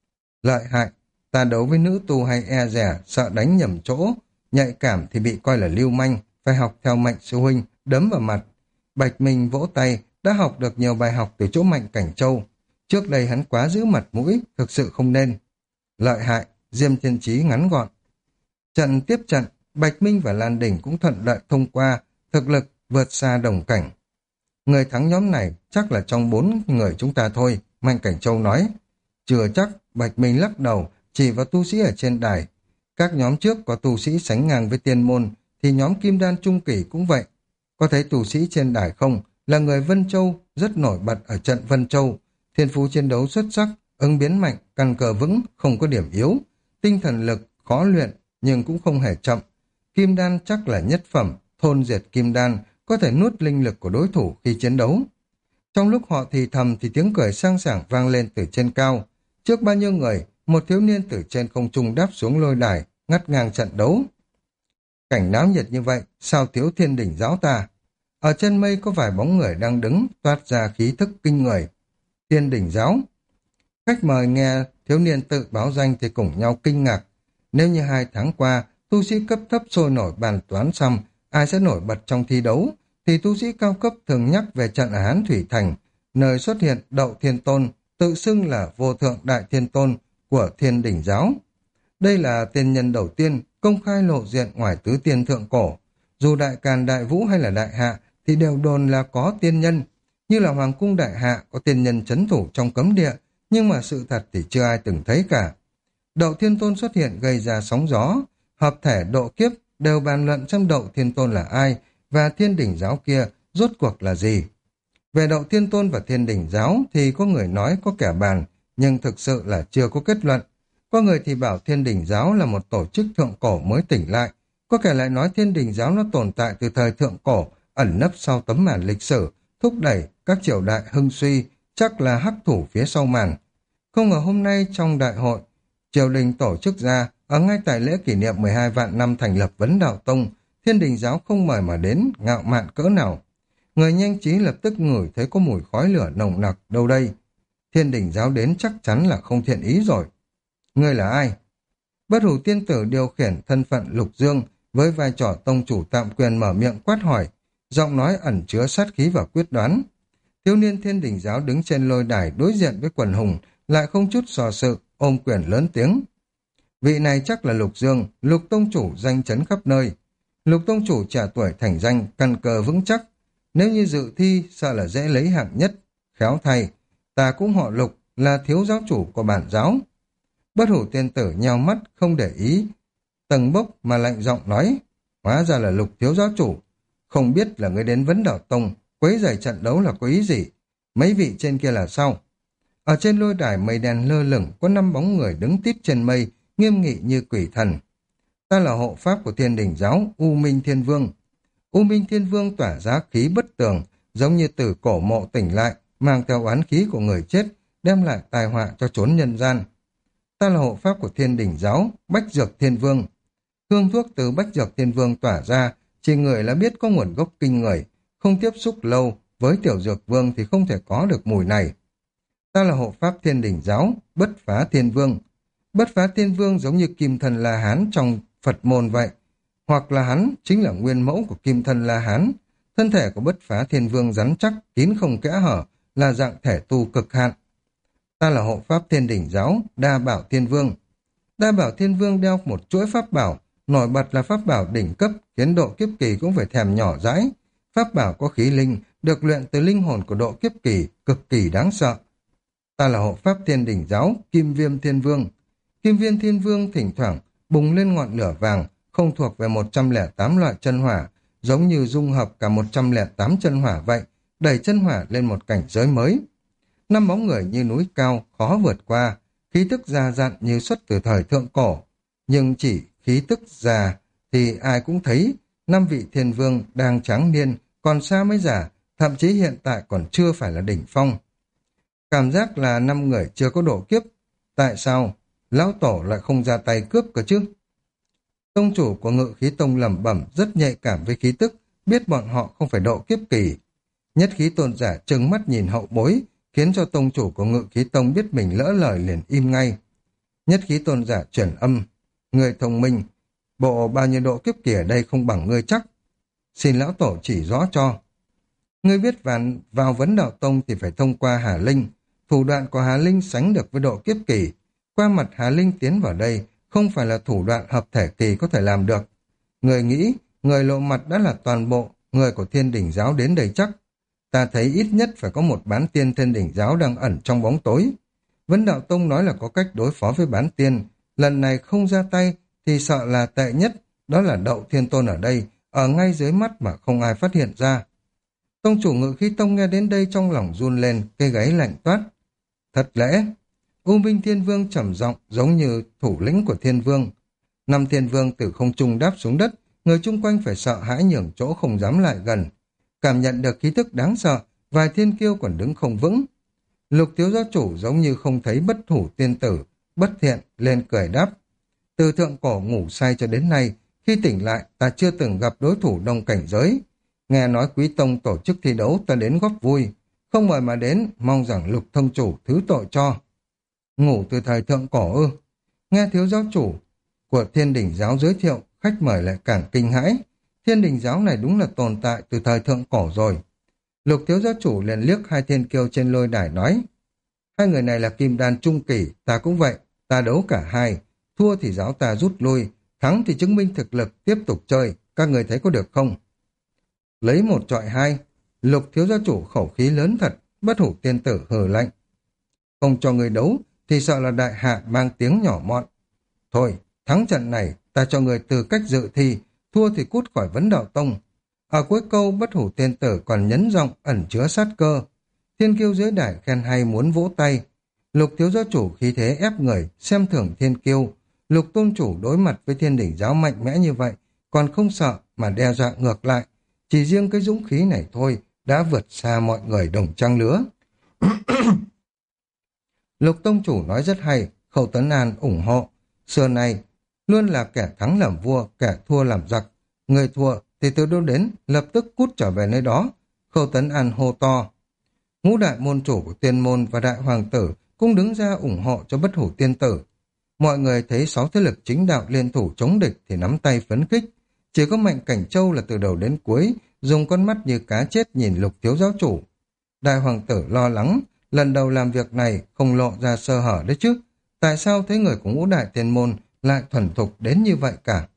Lợi hại, ta đấu với nữ tu hay e dè, sợ đánh nhầm chỗ, nhạy cảm thì bị coi là lưu manh, phải học theo Mạnh sư huynh, đấm vào mặt. Bạch Minh vỗ tay, đã học được nhiều bài học từ chỗ Mạnh Cảnh Châu. Trước đây hắn quá giữ mặt mũi, thực sự không nên. Lợi hại, Diêm Thiên Chí ngắn gọn. Trận tiếp trận, Bạch Minh và Lan Đình cũng thuận lợi thông qua, thực lực vượt xa đồng cảnh. Người thắng nhóm này chắc là trong 4 người chúng ta thôi, Mạnh Cảnh Châu nói. Chưa chắc, Bạch Minh lắc đầu, chỉ vào tu sĩ ở trên đài. Các nhóm trước có tu sĩ sánh ngang với tiên môn, thì nhóm Kim Đan Trung Kỳ cũng vậy. Có thấy tu sĩ trên đài không? Là người Vân Châu, rất nổi bật ở trận Vân Châu. Thiên phú chiến đấu xuất sắc, ứng biến mạnh, căn cơ vững, không có điểm yếu. Tinh thần lực, khó luyện, nhưng cũng không hề chậm. Kim Đan chắc là nhất phẩm, thôn diệt Kim Đan, có thể nuốt linh lực của đối thủ khi chiến đấu. Trong lúc họ thì thầm thì tiếng cười sang sảng vang lên từ trên cao. Trước bao nhiêu người, một thiếu niên từ trên không trung đáp xuống lôi đài, ngắt ngang trận đấu. Cảnh náo nhiệt như vậy, sao thiếu Thiên Đỉnh giáo ta? Ở trên mây có vài bóng người đang đứng, toát ra khí thức kinh người. Thiên Đỉnh giáo. Khách mời nghe thiếu niên tự báo danh thì cùng nhau kinh ngạc. Nếu như 2 tháng qua, tu sĩ cấp thấp sôi nổi bàn toán xong, ai sẽ nổi bật trong thi đấu, thì tu sĩ cao cấp thường nhắc về trận ở Hán Thủy Thành, nơi xuất hiện Đậu Thiên Tôn, tự xưng là vô thượng đại thiên tôn của Thiên Đỉnh giáo. Đây là tiên nhân đầu tiên công khai lộ diện ngoài tứ tiên thượng cổ. Dù đại càn đại vũ hay là đại hạ thì đều đồn là có tiên nhân, như là Hoàng cung đại hạ có tiên nhân trấn thủ trong cấm địa, nhưng mà sự thật thì chưa ai từng thấy cả. Đậu Thiên Tôn xuất hiện gây ra sóng gió, hợp thể độ kiếp đều bàn luận xem Đậu Thiên Tôn là ai và Thiên Đỉnh giáo kia rốt cuộc là gì. Về Đậu Thiên Tôn và Thiên Đỉnh giáo thì có người nói có kẻ bàn, nhưng thực sự là chưa có kết luận. Có người thì bảo Thiên Đỉnh giáo là một tổ chức thượng cổ mới tỉnh lại, có kẻ lại nói Thiên Đỉnh giáo nó tồn tại từ thời thượng cổ, ẩn nấp sau tấm màn lịch sử, thúc đẩy các triều đại hưng suy, chắc là hắc thủ phía sau màn. Không ngờ hôm nay trong đại hội, triều đình tổ chức ra, ở ngay tại lễ kỷ niệm 12 vạn năm thành lập Vấn Đạo Tông, Thiên Đình giáo không mời mà đến, ngạo mạn cỡ nào. Người nhanh trí lập tức ngửi thấy có mùi khói lửa nồng nặc đâu đây. Thiên Đình giáo đến chắc chắn là không thiện ý rồi. Ngươi là ai? Bất Hủ tiên tử điều khiển thân phận Lục Dương với vai trò tông chủ tạm quyền mở miệng quát hỏi, giọng nói ẩn chứa sát khí và quyết đoán. Thiếu niên Thiên Đình giáo đứng trên lôi đài đối diện với quần hùng, lại không chút sò sự, ôm quyền lớn tiếng. Vị này chắc là Lục Dương, Lục tông chủ danh chấn khắp nơi. Lục tông chủ trẻ tuổi thành danh, căn cơ vững chắc. Nếu như dự thi, sợ là dễ lấy hạng nhất. Khéo thay, ta cũng họ Lục, là thiếu giáo chủ của bản giáo. Bất Hủ tiên tử nheo mắt, không để ý. Tầng bốc mà lạnh giọng nói, hóa ra là Lục thiếu giáo chủ. Không biết là người đến Vấn Đạo Tông, quấy rầy trận đấu là có ý gì? Mấy vị trên kia là sao? Ở trên lôi đài mây đen lơ lửng có 5 bóng người đứng tít trên mây, nghiêm nghị như quỷ thần. Ta là hộ pháp của Thiên Đình giáo, U Minh Thiên Vương. U Minh Thiên Vương tỏa ra khí bất tường, giống như từ cổ mộ tỉnh lại, mang theo oán khí của người chết, đem lại tai họa cho chốn nhân gian. Ta là hộ pháp của Thiên Đình giáo, Bách Dược Thiên Vương. Hương thuốc từ Bách Dược Thiên Vương tỏa ra, chỉ người là biết có nguồn gốc kinh người, không tiếp xúc lâu với Tiểu Dược Vương thì không thể có được mùi này. Ta là hộ pháp Thiên Đình giáo, Bất Phá Thiên Vương. Bất Phá Thiên Vương giống như Kim Thân La Hán trong Phật môn vậy, hoặc là hắn chính là nguyên mẫu của Kim Thân La Hán. Thân thể của Bất Phá Thiên Vương rắn chắc, kín không kẽ hở, là dạng thể tu cực hạn. Ta là hộ pháp Thiên Đình giáo, Đa Bảo Thiên Vương. Đa Bảo Thiên Vương đeo một chuỗi pháp bảo, nổi bật là pháp bảo đỉnh cấp, khiến độ kiếp kỳ cũng phải thèm nhỏ dãi. Pháp bảo có khí linh, được luyện từ linh hồn của độ kiếp kỳ, cực kỳ đáng sợ. Ta là hộ pháp Thiên Đình giáo, Kim Viêm Thiên Vương. Kim Viêm Thiên Vương thỉnh thoảng bùng lên ngọn lửa vàng, không thuộc về 108 loại chân hỏa, giống như dung hợp cả 108 chân hỏa vậy, đẩy chân hỏa lên một cảnh giới mới. Năm bóng người như núi cao, khó vượt qua, khí tức già dặn như xuất từ thời thượng cổ. Nhưng chỉ khí tức già thì ai cũng thấy, năm vị thiên vương đang tráng niên, còn xa mới già, thậm chí hiện tại còn chưa phải là đỉnh phong. Cảm giác là năm người chưa có độ kiếp. Tại sao lão tổ lại không ra tay cướp cơ chứ? Tông chủ của Ngự Khí Tông lẩm bẩm, rất nhạy cảm với khí tức, biết bọn họ không phải độ kiếp kỳ. Nhất Khí Tôn giả trừng mắt nhìn hậu bối, khiến cho tông chủ của Ngự Khí Tông biết mình lỡ lời liền im ngay. Nhất Khí Tôn giả chuyển âm, người thông minh, bộ bao nhiêu độ kiếp kỳ ở đây không bằng ngươi chắc. Xin lão tổ chỉ rõ cho. Ngươi biết vào vấn đạo tông thì phải thông qua Hà Linh. Thủ đoạn của Hà Linh sánh được với độ kiếp kỳ. Qua mặt Hà Linh tiến vào đây không phải là thủ đoạn hợp thể kỳ có thể làm được. Người nghĩ, người lộ mặt đã là toàn bộ, người của Thiên Đình giáo đến đây chắc. Ta thấy ít nhất phải có một bán tiên Thiên Đình giáo đang ẩn trong bóng tối. Vấn đạo tông nói là có cách đối phó với bán tiên. Lần này không ra tay thì sợ là tệ nhất, đó là Đậu Thiên Tôn ở đây, ở ngay dưới mắt mà không ai phát hiện ra. Tông chủ Ngự Khí Tông nghe đến đây trong lòng run lên, cây gáy lạnh toát. Thật lẽ, U Minh Thiên Vương trầm giọng giống như thủ lĩnh của Thiên Vương. Năm Thiên Vương từ không trung đáp xuống đất, người chung quanh phải sợ hãi nhường chỗ không dám lại gần. Cảm nhận được khí tức đáng sợ, vài thiên kiêu còn đứng không vững. Lục thiếu giáo chủ giống như không thấy bất thủ tiên tử, bất thiện, lên cười đáp. Từ thượng cổ ngủ say cho đến nay, khi tỉnh lại ta chưa từng gặp đối thủ đồng cảnh giới. Nghe nói Quý Tông tổ chức thi đấu ta đến góp vui, không mời mà đến, mong rằng Lục thông chủ thứ tội cho. Ngủ từ thời thượng cổ ư? Nghe thiếu giáo chủ của Thiên Đình giáo giới thiệu, khách mời lại càng kinh hãi. Thiên Đình giáo này đúng là tồn tại từ thời thượng cổ rồi. Lục thiếu giáo chủ liền liếc hai thiên kiêu trên lôi đài nói, hai người này là kim đan trung kỳ, ta cũng vậy, ta đấu cả hai, thua thì giáo ta rút lui, thắng thì chứng minh thực lực tiếp tục chơi, các người thấy có được không? Lấy một chọi hai, Lục thiếu gia chủ khẩu khí lớn thật, bất hủ tiên tử hừ lạnh. Không cho người đấu thì sợ là đại hạ mang tiếng nhỏ mọn. Thôi, thắng trận này ta cho người từ cách dự thi, thua thì cút khỏi vấn đạo tông. Ở cuối câu bất hủ tiên tử còn nhấn giọng ẩn chứa sát cơ. Thiên kiêu dưới đài khen hay muốn vỗ tay. Lục thiếu gia chủ khí thế ép người, xem thưởng thiên kiêu. Lục tôn chủ đối mặt với Thiên Đình giáo mạnh mẽ như vậy, còn không sợ mà đe dọa ngược lại. Chỉ riêng cái dũng khí này thôi đã vượt xa mọi người đồng trang lứa. Lục tông chủ nói rất hay, Khâu Tấn An ủng hộ. Xưa này, luôn là kẻ thắng làm vua, kẻ thua làm giặc. Người thua thì từ đâu đến, lập tức cút trở về nơi đó. Khâu Tấn An hô to. Ngũ đại môn chủ của Tiên Môn và đại hoàng tử cũng đứng ra ủng hộ cho bất hủ tiên tử. Mọi người thấy 6 thế lực chính đạo liên thủ chống địch thì nắm tay phấn khích. Chỉ có Mạnh Cảnh Châu là từ đầu đến cuối, dùng con mắt như cá chết nhìn Lục thiếu giáo chủ. Đại hoàng tử lo lắng, lần đầu làm việc này không lộ ra sơ hở đấy chứ. Tại sao thấy người của Ngũ đại Tiên Môn lại thuần thục đến như vậy cả?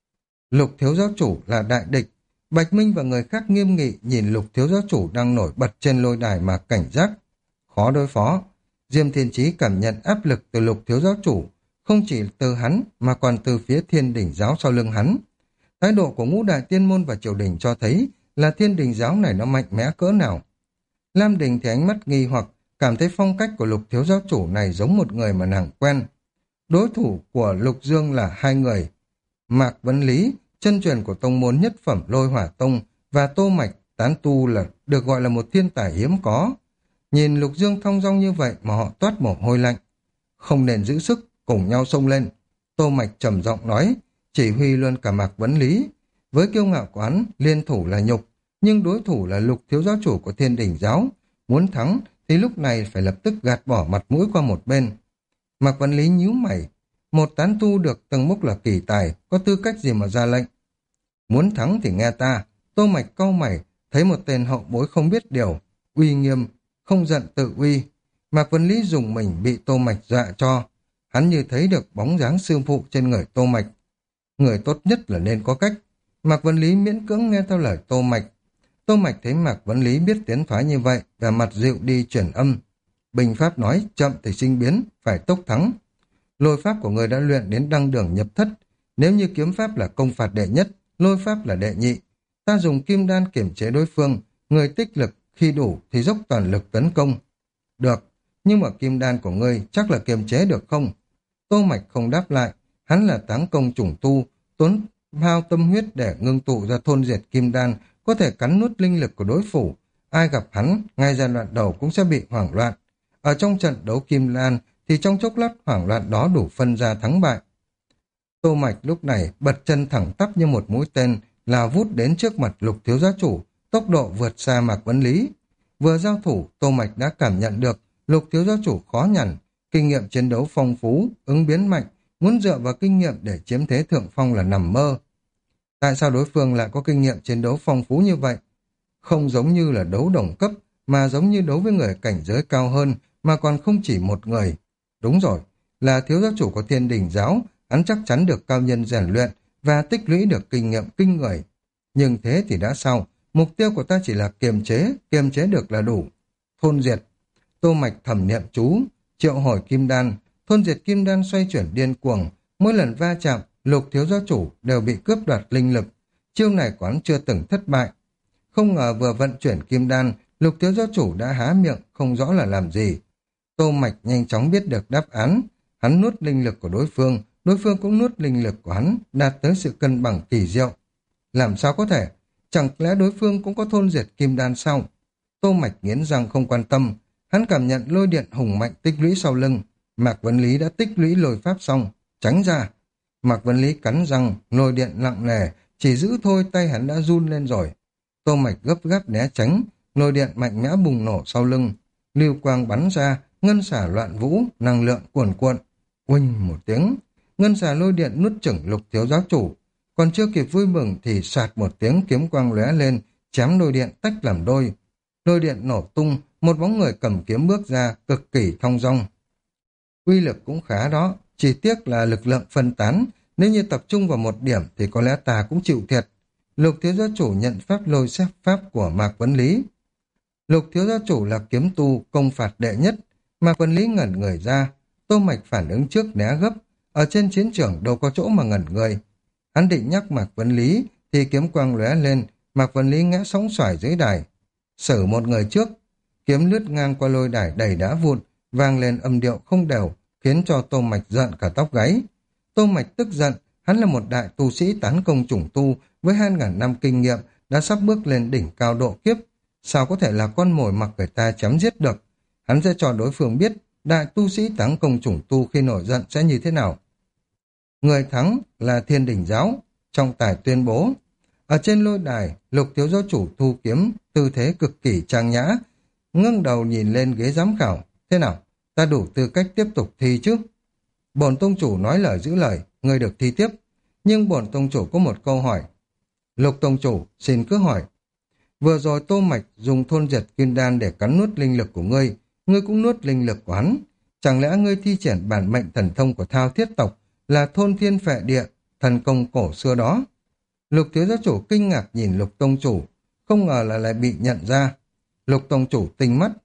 Lục thiếu giáo chủ là đại địch. Bạch Minh và người khác nghiêm nghị nhìn Lục thiếu giáo chủ đang nổi bật trên lôi đài mà cảnh giác. Khó đối phó. Diêm Thiên Chí cảm nhận áp lực từ Lục thiếu giáo chủ, không chỉ từ hắn mà còn từ phía Thiên Đình giáo sau lưng hắn. Thái độ của Ngũ đại Tiên Môn và triều đình cho thấy là Thiên Đình giáo này nó mạnh mẽ cỡ nào. Lam Đình thì ánh mắt nghi hoặc, cảm thấy phong cách của Lục thiếu giáo chủ này giống một người mà nàng quen. Đối thủ của Lục Dương là hai người, Mạc Vấn Lý, chân truyền của tông môn nhất phẩm Lôi Hỏa Tông, và Tô Mạch, tán tu là được gọi là một thiên tài hiếm có. Nhìn Lục Dương thong dong như vậy mà họ toát mồ hôi lạnh. Không nên giữ sức, cùng nhau xông lên. Tô Mạch trầm giọng nói, chỉ huy luôn cả Mạc Vấn Lý. Với kiêu ngạo của hắn, liên thủ là nhục, nhưng đối thủ là Lục thiếu giáo chủ của Thiên Đình giáo. Muốn thắng thì lúc này phải lập tức gạt bỏ mặt mũi qua một bên. Mạc Vấn Lý nhíu mày, một tán tu được từng mốc là kỳ tài, có tư cách gì mà ra lệnh? Muốn thắng thì nghe ta. Tô Mạch cau mày, thấy một tên hậu bối không biết điều, uy nghiêm, không giận tự uy. Mạc Vấn Lý dùng mình bị Tô Mạch dọa cho. Hắn như thấy được bóng dáng sư phụ trên người Tô Mạch. Người tốt nhất là nên có cách. Mạc Vấn Lý miễn cưỡng nghe theo lời Tô Mạch. Tô Mạch thấy Mạc Vấn Lý biết tiến thoái như vậy, và mặt dịu đi chuyển âm. Binh pháp nói chậm thì sinh biến, phải tốc thắng. Lôi pháp của người đã luyện đến đăng đường nhập thất. Nếu như kiếm pháp là công phạt đệ nhất, lôi pháp là đệ nhị. Ta dùng kim đan kiểm chế đối phương, người tích lực khi đủ thì dốc toàn lực tấn công. Được, nhưng mà kim đan của ngươi chắc là kiềm chế được không? Tô Mạch không đáp lại, hắn là táng công chủng tu, tốn hao tâm huyết để ngưng tụ ra thôn diệt kim đan, có thể cắn nuốt linh lực của đối thủ. Ai gặp hắn, ngay giai đoạn đầu cũng sẽ bị hoảng loạn. Ở trong trận đấu kim đan thì trong chốc lát hoảng loạn đó đủ phân ra thắng bại. Tô Mạch lúc này bật chân thẳng tắp như một mũi tên, là vút đến trước mặt Lục thiếu gia chủ, tốc độ vượt xa Mạc Vấn Lý. Vừa giao thủ, Tô Mạch đã cảm nhận được Lục thiếu gia chủ khó nhằn, kinh nghiệm chiến đấu phong phú, ứng biến mạnh, muốn dựa vào kinh nghiệm để chiếm thế thượng phong là nằm mơ. Tại sao đối phương lại có kinh nghiệm chiến đấu phong phú như vậy? Không giống như là đấu đồng cấp, mà giống như đấu với người cảnh giới cao hơn, mà còn không chỉ một người. Đúng rồi, là thiếu gia chủ của Thiên Đình giáo, hắn chắc chắn được cao nhân rèn luyện và tích lũy được kinh nghiệm kinh người. Nhưng thế thì đã sao? Mục tiêu của ta chỉ là kiềm chế được là đủ. Thôn diệt. Tô Mạch thẩm niệm chú, triệu hồi kim đan, thôn diệt kim đan xoay chuyển điên cuồng, mỗi lần va chạm, Lục thiếu gia chủ đều bị cướp đoạt linh lực. Chiêu này của hắn chưa từng thất bại. Không ngờ vừa vận chuyển kim đan, Lục thiếu gia chủ đã há miệng, không rõ là làm gì. Tô Mạch nhanh chóng biết được đáp án, hắn nuốt linh lực của đối phương cũng nuốt linh lực của hắn, đạt tới sự cân bằng kỳ diệu. Làm sao có thể? Chẳng lẽ đối phương cũng có thôn diệt kim đan sao? Tô Mạch nghiến răng không quan tâm, hắn cảm nhận lôi điện hùng mạnh tích lũy sau lưng. Mạc Vấn Lý đã tích lũy lôi pháp xong, tránh ra. Mạc Vấn Lý cắn răng, lôi điện nặng nề, chỉ giữ thôi tay hắn đã run lên rồi. Tô Mạch gấp gáp né tránh, lôi điện mạnh mẽ bùng nổ sau lưng. Lưu quang bắn ra, ngân xả loạn vũ, năng lượng cuồn cuộn. Uỳnh một tiếng, ngân xả lôi điện nuốt chửng Lục thiếu giáo chủ. Còn chưa kịp vui mừng thì sạt một tiếng kiếm quang lóe lên, chém lôi điện tách làm đôi. Lôi điện nổ tung, một bóng người cầm kiếm bước ra, cực kỳ thong dong. Uy lực cũng khá đó, chỉ tiếc là lực lượng phân tán, nếu như tập trung vào một điểm thì có lẽ ta cũng chịu thiệt. Lục thiếu gia chủ nhận pháp lôi xếp pháp của Mạc Vấn Lý. Lục thiếu gia chủ là kiếm tu, công phạt đệ nhất. Mạc Vấn Lý ngẩn người ra, Tô Mạch phản ứng trước né gấp, ở trên chiến trường đâu có chỗ mà ngẩn người. Hắn định nhắc Mạc Vấn Lý thì kiếm quang lóe lên, Mạc Vấn Lý ngã sóng xoài dưới đài. Xử một người trước, kiếm lướt ngang qua lôi đài đầy đá vụn, vang lên âm điệu không đều, khiến cho Tô Mạch giận cả tóc gáy. Tô Mạch tức giận, hắn là một đại tu sĩ tán công chủng tu với 2.000 năm kinh nghiệm, đã sắp bước lên đỉnh cao độ kiếp, sao có thể là con mồi mặc người ta chém giết được. Hắn sẽ cho đối phương biết đại tu sĩ tán công chủng tu khi nổi giận sẽ như thế nào. Người thắng là Thiên Đình giáo, trọng tài tuyên bố. Ở trên lôi đài, Lục thiếu giáo chủ thu kiếm, tư thế cực kỳ trang nhã, ngẩng đầu nhìn lên ghế giám khảo. Thế nào, ta đủ tư cách tiếp tục thi chứ? Bổn tông chủ nói lời giữ lời, ngươi được thi tiếp. Nhưng bổn tông chủ có một câu hỏi. Lục tông chủ, xin cứ hỏi. Vừa rồi Tô Mạch dùng thôn diệt kim đan để cắn nuốt linh lực của ngươi, ngươi cũng nuốt linh lực của hắn. Chẳng lẽ ngươi thi triển bản mệnh thần thông của Thao Thiết tộc là thôn thiên phệ địa, thần công cổ xưa đó? Lục thiếu gia chủ kinh ngạc nhìn Lục tông chủ, không ngờ là lại bị nhận ra. Lục tông chủ tinh mắt.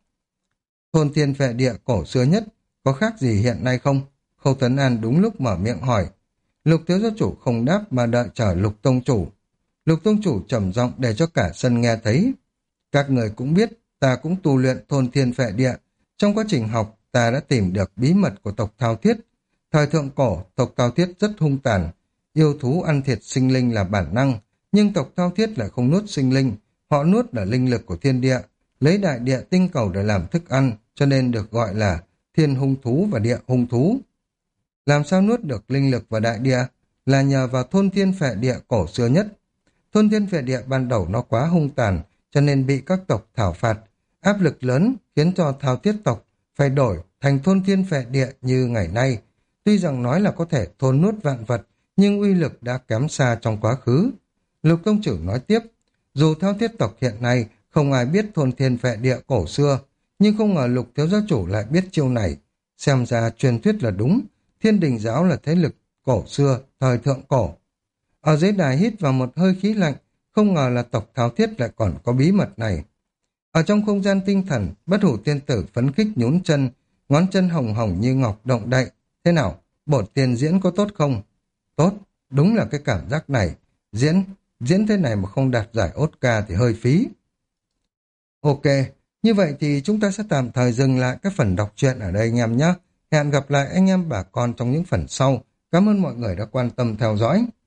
Thôn thiên phệ địa cổ xưa nhất, có khác gì hiện nay không? Khâu Tấn An đúng lúc mở miệng hỏi. Lục thiếu gia chủ không đáp mà đợi chờ Lục tông chủ. Lục tông chủ trầm giọng để cho cả sân nghe thấy. Các người cũng biết, ta cũng tu luyện thôn thiên phệ địa. Trong quá trình học, ta đã tìm được bí mật của tộc Thao Thiết. Thời thượng cổ, tộc Thao Thiết rất hung tàn. Yêu thú ăn thịt sinh linh là bản năng, nhưng tộc Thao Thiết lại không nuốt sinh linh. Họ nuốt là linh lực của thiên địa, lấy đại địa tinh cầu để làm thức ăn, cho nên được gọi là thiên hung thú và địa hung thú. Làm sao nuốt được linh lực và đại địa? Là nhờ vào thôn thiên phệ địa cổ xưa nhất. Thôn thiên phệ địa ban đầu nó quá hung tàn, cho nên bị các tộc thảo phạt. Áp lực lớn khiến cho Thao Thiết tộc phải đổi thành thôn thiên phệ địa như ngày nay. Tuy rằng nói là có thể thôn nuốt vạn vật, nhưng uy lực đã kém xa trong quá khứ. Lục tông chủ nói tiếp, dù Thao Thiết tộc hiện nay không ai biết thôn thiên phệ địa cổ xưa, nhưng không ngờ Lục thiếu gia chủ lại biết chiêu này. Xem ra truyền thuyết là đúng, Thiên Đình giáo là thế lực cổ xưa, thời thượng cổ. Ở dưới đài hít vào một hơi khí lạnh, không ngờ là tộc Thao Thiết lại còn có bí mật này. Ở trong không gian tinh thần, bất hủ tiên tử phấn khích nhún chân, ngón chân hồng hồng như ngọc động đậy. Thế nào, bổn tiên diễn có tốt không? Tốt, đúng là cái cảm giác này. Diễn thế này mà không đạt giải Oscar thì hơi phí. Ok, như vậy thì chúng ta sẽ tạm thời dừng lại cái phần đọc truyện ở đây anh em nhé. Hẹn gặp lại anh em bà con trong những phần sau. Cảm ơn mọi người đã quan tâm theo dõi.